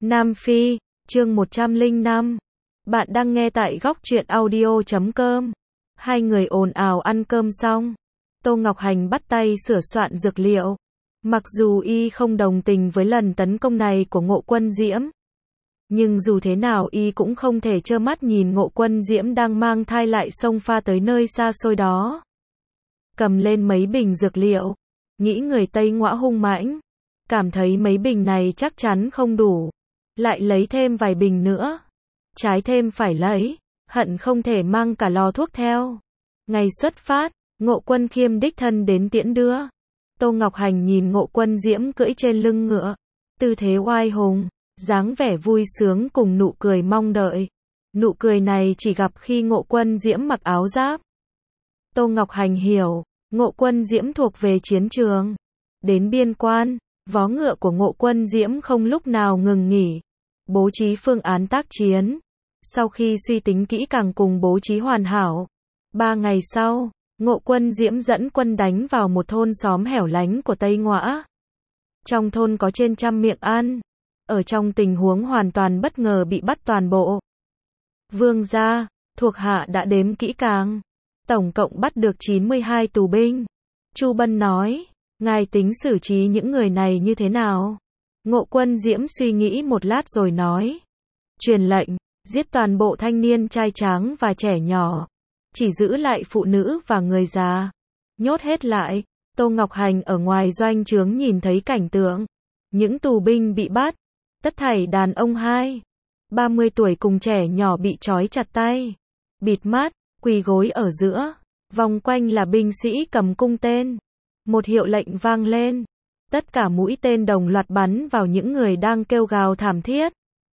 Nam Phi, chương 105. Bạn đang nghe tại góc truyện audio.com. Hai người ồn ào ăn cơm xong. Tô Ngọc Hành bắt tay sửa soạn dược liệu. Mặc dù y không đồng tình với lần tấn công này của Ngộ Quân Diễm, nhưng dù thế nào y cũng không thể trơ mắt nhìn Ngộ Quân Diễm đang mang thai lại xông pha tới nơi xa xôi đó. Cầm lên mấy bình dược liệu, nghĩ người Tây Ngõa hung mãnh, cảm thấy mấy bình này chắc chắn không đủ, lại lấy thêm vài bình nữa. Trái thêm phải lấy, hận không thể mang cả lò thuốc theo. Ngày xuất phát, Ngộ Quân Khiêm đích thân đến tiễn đưa. Tô Ngọc Hành nhìn Ngộ Quân Diễm cưỡi trên lưng ngựa, tư thế oai hùng, dáng vẻ vui sướng cùng nụ cười mong đợi. Nụ cười này chỉ gặp khi Ngộ Quân Diễm mặc áo giáp. Tô Ngọc Hành hiểu, Ngộ Quân Diễm thuộc về chiến trường. Đến biên quan, vó ngựa của Ngộ Quân Diễm không lúc nào ngừng nghỉ, bố trí phương án tác chiến. Sau khi suy tính kỹ càng cùng bố trí hoàn hảo, 3 ngày sau, Ngộ Quân Diễm dẫn quân đánh vào một thôn xóm hẻo lánh của Tây Ngõa. Trong thôn có trên 100 miệng ăn, ở trong tình huống hoàn toàn bất ngờ bị bắt toàn bộ. Vương gia, thuộc hạ đã đếm kỹ càng, tổng cộng bắt được 92 tù binh. Chu Bân nói, ngài tính xử trí những người này như thế nào? Ngộ Quân Diễm suy nghĩ một lát rồi nói, truyền lệnh, giết toàn bộ thanh niên trai tráng và trẻ nhỏ, chỉ giữ lại phụ nữ và người già, nhốt hết lại. Tô Ngọc Hành ở ngoài doanh trướng nhìn thấy cảnh tượng, những tù binh bị bắt, tất thảy đàn ông 20-30 tuổi cùng trẻ nhỏ bị trói chặt tay, bịt mắt, quỳ gối ở giữa, vòng quanh là binh sĩ cầm cung tên. Một hiệu lệnh vang lên, tất cả mũi tên đồng loạt bắn vào những người đang kêu gào thảm thiết.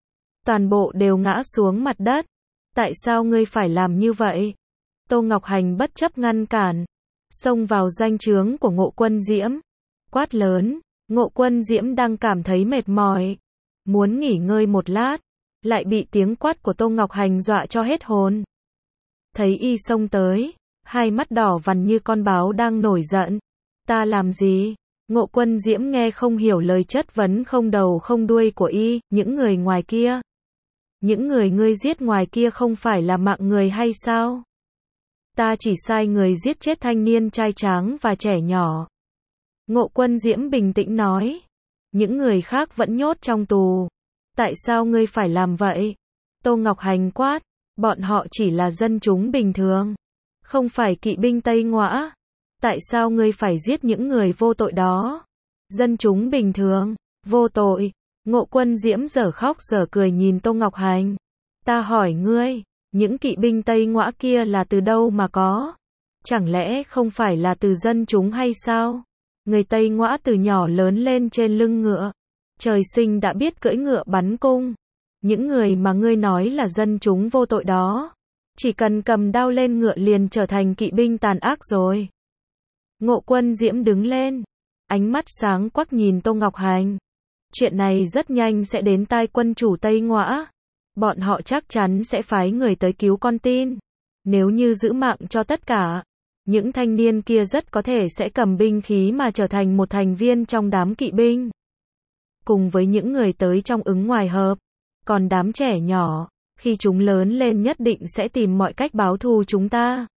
Toàn bộ đều ngã xuống mặt đất. Tại sao ngươi phải làm như vậy? Tô Ngọc Hành bất chấp ngăn cản, xông vào doanh trướng của Ngộ Quân Diễm, quát lớn. Ngộ Quân Diễm đang cảm thấy mệt mỏi, muốn nghỉ ngơi một lát, lại bị tiếng quát của Tô Ngọc Hành dọa cho hết hồn. Thấy y xông tới, hai mắt đỏ vằn như con báo đang nổi giận. Ta làm gì? Ngộ Quân Diễm nghe không hiểu lời chất vấn không đầu không đuôi của y. Những người ngoài kia, những người ngươi giết ngoài kia không phải là mạng người hay sao? Ta chỉ sai người giết chết thanh niên trai tráng và trẻ nhỏ. Ngộ Quân Diễm bình tĩnh nói, những người khác vẫn nhốt trong tù. Tại sao ngươi phải làm vậy? Tô Ngọc Hành quát, bọn họ chỉ là dân chúng bình thường, không phải kỵ binh Tây Ngõa. Tại sao ngươi phải giết những người vô tội đó? Dân chúng bình thường, vô tội. Ngộ Quân Diễm dở khóc dở cười nhìn Tô Ngọc Hành. Ta hỏi ngươi, những kỵ binh Tây Ngõa kia là từ đâu mà có? Chẳng lẽ không phải là từ dân chúng hay sao? Người Tây Ngõa từ nhỏ lớn lên trên lưng ngựa, trời sinh đã biết cưỡi ngựa bắn cung. Những người mà ngươi nói là dân chúng vô tội đó, chỉ cần cầm đao lên ngựa liền trở thành kỵ binh tàn ác rồi. Ngộ Quân Diễm đứng lên, ánh mắt sáng quắc nhìn Tô Ngọc Hành. Chuyện này rất nhanh sẽ đến tai quân chủ Tây Ngõa. Bọn họ chắc chắn sẽ phái người tới cứu con tin. Nếu như giữ mạng cho tất cả, những thanh niên kia rất có thể sẽ cầm binh khí mà trở thành một thành viên trong đám kỵ binh. Cùng với những người tới trong ứng ngoài hợp. Còn đám trẻ nhỏ, khi chúng lớn lên nhất định sẽ tìm mọi cách báo thù chúng ta.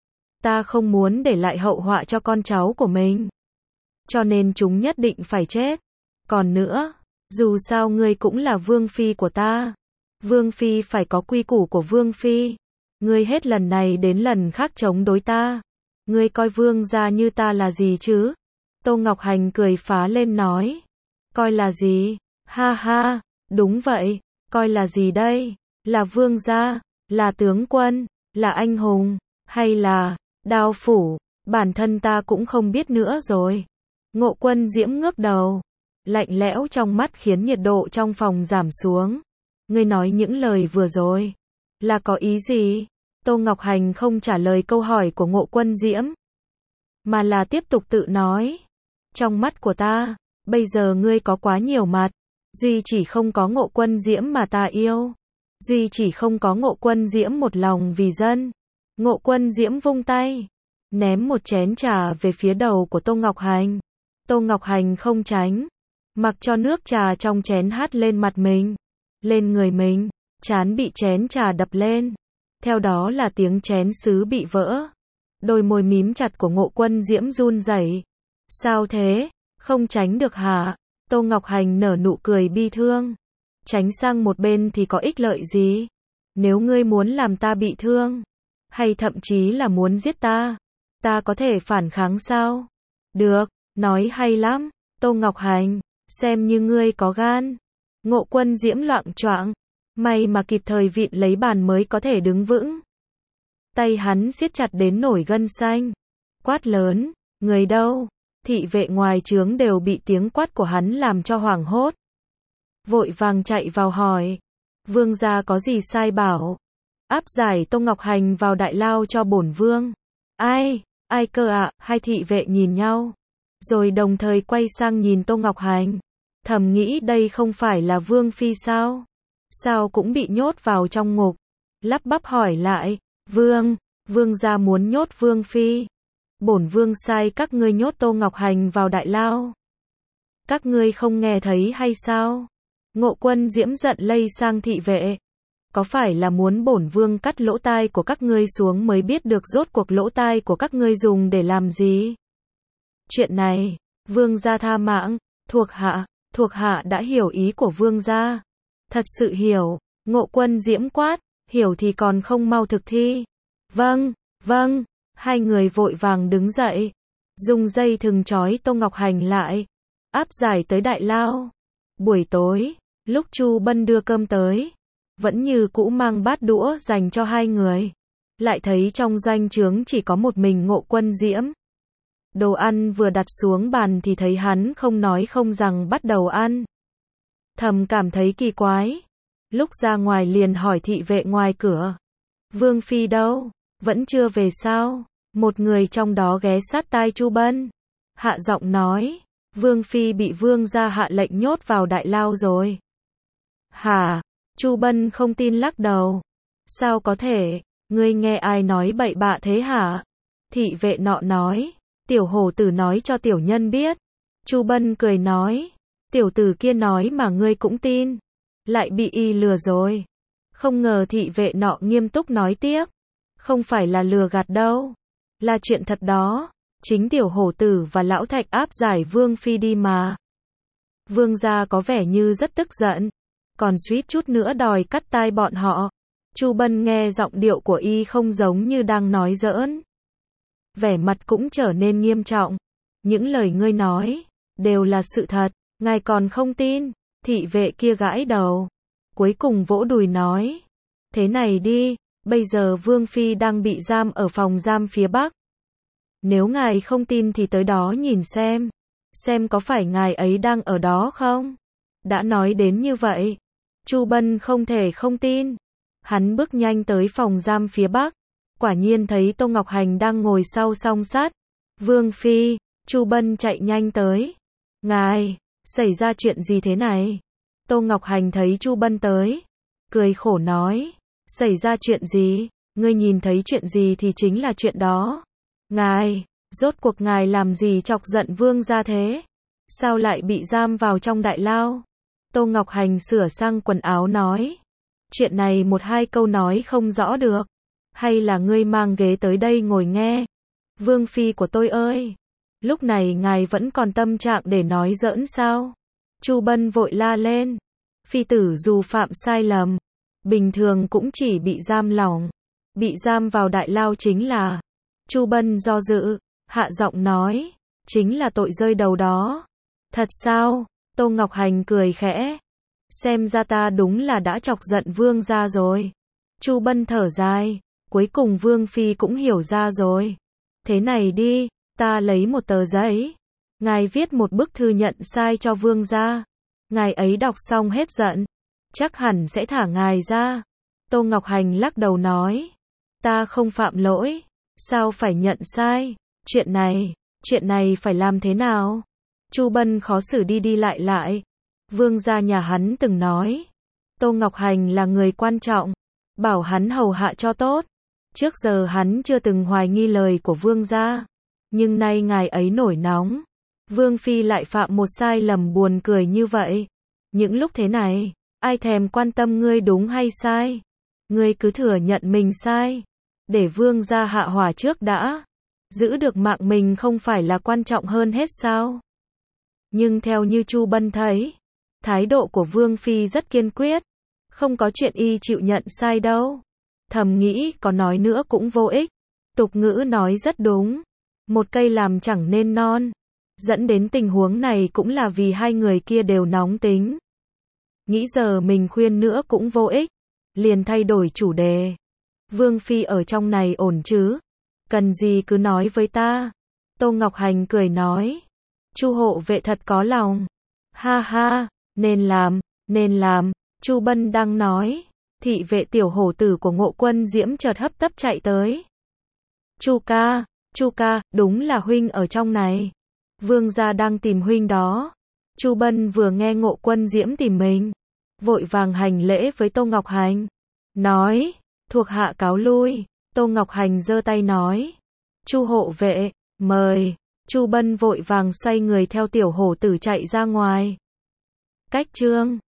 Ta không muốn để lại hậu họa cho con cháu của mình, cho nên chúng nhất định phải chết. Còn nữa, dù sao ngươi cũng là vương phi của ta. Vương phi phải có quy củ của vương phi. Ngươi hết lần này đến lần khác chống đối ta. Ngươi coi vương gia như ta là gì chứ? Tô Ngọc Hành cười phá lên nói. Coi là gì? Ha ha, đúng vậy, coi là gì đây? Là vương gia, là tướng quân, là anh hùng, hay là đao phủ? Bản thân ta cũng không biết nữa rồi. Ngộ Quân Diễm ngước đầu, lạnh lẽo trong mắt khiến nhiệt độ trong phòng giảm xuống. Ngươi nói những lời vừa rồi là có ý gì? Tô Ngọc Hành không trả lời câu hỏi của Ngộ Quân Diễm, mà là tiếp tục tự nói. Trong mắt của ta, bây giờ ngươi có quá nhiều mặt. Duy chỉ không có Ngộ Quân Diễm mà ta yêu. Duy chỉ không có Ngộ Quân Diễm một lòng vì dân. Ngộ Quân Diễm vung tay, ném một chén trà về phía đầu của Tô Ngọc Hành. Tô Ngọc Hành không tránh, mặc cho nước trà trong chén hắt lên mặt mình. lên người mình, trán bị chén trà đập lên. Theo đó là tiếng chén sứ bị vỡ. Đôi môi mím chặt của Ngộ Quân Diễm run rẩy. Sao thế? Không tránh được hả? Tô Ngọc Hành nở nụ cười bi thương. Tránh sang một bên thì có ích lợi gì? Nếu ngươi muốn làm ta bị thương, hay thậm chí là muốn giết ta có thể phản kháng sao? Được, nói hay lắm, Tô Ngọc Hành, xem như ngươi có gan. Ngộ Quân Diễm loạng choạng, may mà kịp thời vịn lấy bàn mới có thể đứng vững. Tay hắn siết chặt đến nổi gân xanh. Quát lớn, người đâu? Thị vệ ngoài trướng đều bị tiếng quát của hắn làm cho hoảng hốt. Vội vàng chạy vào hỏi, vương gia có gì sai bảo? Áp giải Tô Ngọc Hành vào đại lao cho bổn vương. Ai cơ ạ? Hai thị vệ nhìn nhau, rồi đồng thời quay sang nhìn Tô Ngọc Hành, thầm nghĩ đây không phải là vương phi sao? Sao cũng bị nhốt vào trong ngục? Lắp bắp hỏi lại, vương gia muốn nhốt vương phi. Bổn vương sai các ngươi nhốt Tô Ngọc Hành vào đại lao. Các ngươi không nghe thấy hay sao? Ngộ Quân Diễm giận lây sang thị vệ. Có phải là muốn bổn vương cắt lỗ tai của các ngươi xuống mới biết được rốt cuộc lỗ tai của các ngươi dùng để làm gì? Chuyện này, vương gia tha mạng, thuộc hạ đã hiểu ý của vương gia. Thật sự hiểu, Ngộ Quân Diễm quát, hiểu thì còn không mau thực thi. Vâng. Hai người vội vàng đứng dậy, dùng dây thừng trói Tô Ngọc Hành lại, áp giải tới đại lao. Buổi tối, lúc Chu Bân đưa cơm tới, vẫn như cũ mang bát đũa dành cho hai người. Lại thấy trong doanh trướng chỉ có một mình Ngộ Quân Diễm. Đồ ăn vừa đặt xuống bàn thì thấy hắn không nói không rằng bắt đầu ăn. Thầm cảm thấy kỳ quái. Lúc ra ngoài liền hỏi thị vệ ngoài cửa, vương phi đâu? Vẫn chưa về sao? Một người trong đó ghé sát tai Chu Bân, hạ giọng nói, vương phi bị vương gia hạ lệnh nhốt vào đại lao rồi. Hả? Chu Bân không tin lắc đầu. Sao có thể? Ngươi nghe ai nói bậy bạ thế hả? Thị vệ nọ nói, tiểu hổ tử nói cho tiểu nhân biết. Chu Bân cười nói, tiểu tử kia nói mà ngươi cũng tin, lại bị y lừa rồi. Không ngờ thị vệ nọ nghiêm túc nói tiếp, không phải là lừa gạt đâu, là chuyện thật đó. Chính tiểu hổ tử và lão thạch áp giải vương phi đi mà. Vương gia có vẻ như rất tức giận, còn suýt chút nữa đòi cắt tai bọn họ. Chu Bân nghe giọng điệu của y không giống như đang nói giỡn, vẻ mặt cũng trở nên nghiêm trọng. Những lời ngươi nói đều là sự thật, ngài còn không tin? Thị vệ kia gãi đầu, cuối cùng vỗ đùi nói, thế này đi, bây giờ vương phi đang bị giam ở phòng giam phía bắc. Nếu ngài không tin thì tới đó nhìn xem có phải ngài ấy đang ở đó không? Đã nói đến như vậy, Chu Bân không thể không tin. Hắn bước nhanh tới phòng giam phía bắc, quả nhiên thấy Tô Ngọc Hành đang ngồi sau song sắt. Vương phi, Chu Bân chạy nhanh tới. Ngài, xảy ra chuyện gì thế này? Tô Ngọc Hành thấy Chu Bân tới, cười khổ nói, xảy ra chuyện gì? Ngươi nhìn thấy chuyện gì thì chính là chuyện đó. Ngài, rốt cuộc ngài làm gì chọc giận vương gia thế? Sao lại bị giam vào trong đại lao? Tô Ngọc Hành sửa sang quần áo nói, chuyện này một hai câu nói không rõ được. Hay là ngươi mang ghế tới đây ngồi nghe? Vương phi của tôi ơi! Lúc này ngài vẫn còn tâm trạng để nói giỡn sao? Chu Bân vội la lên. Phi tử dù phạm sai lầm, bình thường cũng chỉ bị giam lỏng. Bị giam vào đại lao chính là... Chu Bân do dự, hạ giọng nói, chính là tội rơi đầu đó. Thật sao? Tô Ngọc Hành cười khẽ. Xem ra ta đúng là đã chọc giận vương gia rồi. Chu Bân thở dài, cuối cùng vương phi cũng hiểu ra rồi. Thế này đi, ta lấy một tờ giấy, ngài viết một bức thư nhận sai cho vương gia. Ngài ấy đọc xong hết giận, chắc hẳn sẽ thả ngài ra. Tô Ngọc Hành lắc đầu nói, ta không phạm lỗi, sao phải nhận sai? Chuyện này phải làm thế nào? Chu Bân khó xử đi lại. Vương gia nhà hắn từng nói, Tô Ngọc Hành là người quan trọng, bảo hắn hầu hạ cho tốt. Trước giờ hắn chưa từng hoài nghi lời của vương gia, nhưng nay ngài ấy nổi nóng, vương phi lại phạm một sai lầm buồn cười như vậy. Những lúc thế này, Ai thèm quan tâm ngươi đúng hay sai? Ngươi cứ thừa nhận mình sai. Để vương gia hạ hỏa trước đã. Giữ được mạng mình không phải là quan trọng hơn hết sao? Nhưng theo như Chu Bân thấy, thái độ của Vương Phi rất kiên quyết. Không có chuyện y chịu nhận sai đâu. Thầm nghĩ có nói nữa cũng vô ích. Tục ngữ nói rất đúng. Một cây làm chẳng nên non. Dẫn đến tình huống này cũng là vì hai người kia đều nóng tính. Nghĩ giờ mình khuyên nữa cũng vô ích. Liền thay đổi chủ đề. Vương Phi ở trong này ổn chứ? Cần gì cứ nói với ta. Tô Ngọc Hành cười nói. Chu hộ vệ thật có lòng. Ha ha, nên làm. Chu Bân đang nói. Thị vệ tiểu hổ tử của Ngộ Quân Diễm chợt hấp tấp chạy tới. Chu ca, đúng là huynh ở trong này. Vương gia đang tìm huynh đó. Chu Bân vừa nghe Ngộ Quân Diễm tìm mình, vội vàng hành lễ với Tô Ngọc Hành. Nói, thuộc hạ cáo lui. Tô Ngọc Hành giơ tay nói. Chu hộ vệ, mời. Chu Bân vội vàng xoay người theo tiểu hổ tử chạy ra ngoài. Cách chương